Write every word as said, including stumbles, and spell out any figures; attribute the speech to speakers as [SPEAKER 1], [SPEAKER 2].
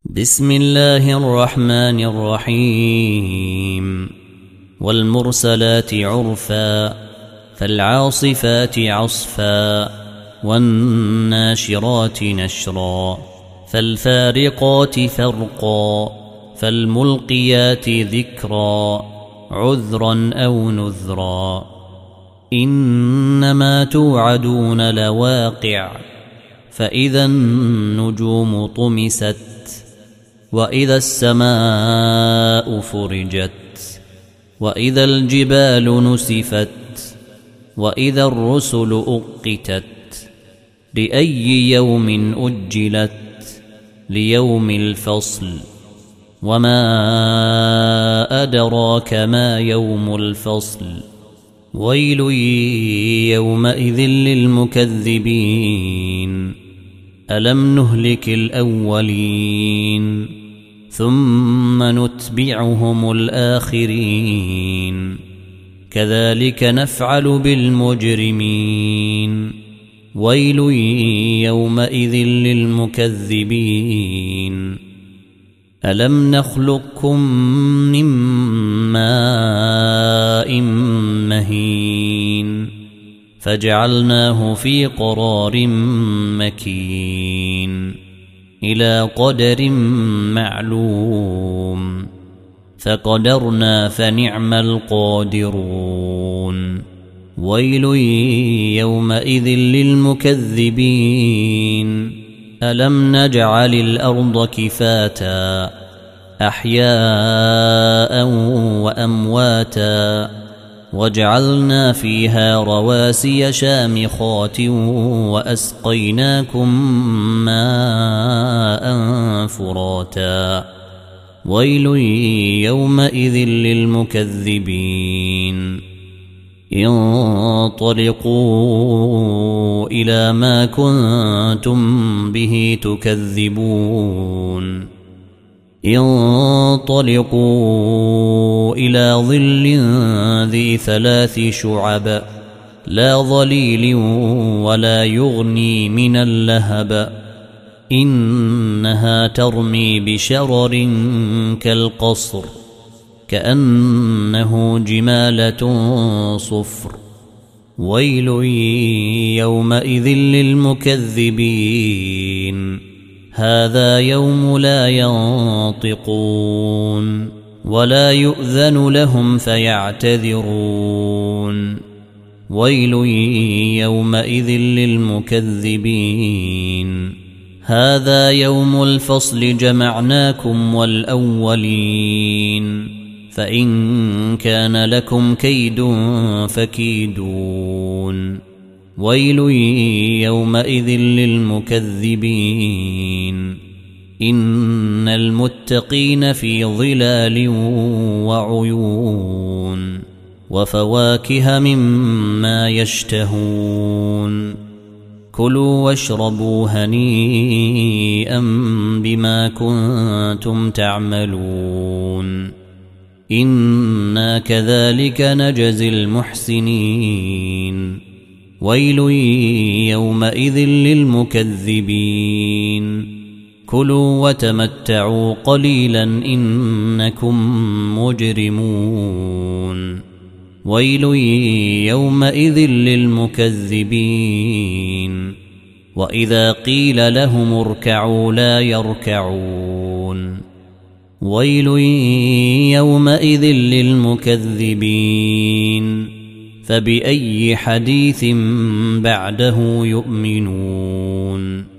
[SPEAKER 1] بسم الله الرحمن الرحيم والمرسلات عرفا فالعاصفات عصفا والناشرات نشرا فالفارقات فرقا فالملقيات ذكرا عذرا أو نذرا إنما توعدون لواقع فإذا النجوم طمست وإذا السماء فرجت وإذا الجبال نسفت وإذا الرسل أقتت لأي يوم أجلت ليوم الفصل وما أدراك ما يوم الفصل ويل يومئذ للمكذبين ألم نهلك الأولين ثم نتبعهم الآخرين كذلك نفعل بالمجرمين ويل يومئذ للمكذبين ألم نخلقكم من ماء مهين فجعلناه في قرار مكين إلى قدر معلوم فقدرنا فنعم القادرون ويل يومئذ للمكذبين ألم نجعل الأرض كفاتا أحياء وأمواتا وجعلنا فيها رواسي شامخات وأسقيناكم ماء فراتا ويل يومئذ للمكذبين انطلقوا إلى ما كنتم به تكذبون انطلقوا إلى ظل ذي ثلاث شعب لا ظليل ولا يغني من اللهب إنها ترمي بشرر كالقصر كأنه جمالة صفر ويل يومئذ للمكذبين هذا يوم لا ينطقون ولا يؤذن لهم فيعتذرون ويل يومئذ للمكذبين هذا يوم الفصل جمعناكم والأولين فإن كان لكم كيد فكيدون ويل يومئذ للمكذبين إن المتقين في ظلال وعيون وفواكه مما يشتهون كلوا واشربوا هنيئا بما كنتم تعملون إنا كذلك نجزي المحسنين ويل يومئذ للمكذبين كلوا وتمتعوا قليلا إنكم مجرمون ويل يومئذ للمكذبين وإذا قيل لهم اركعوا لا يركعون ويل يومئذ للمكذبين فبأي حديث بعده يؤمنون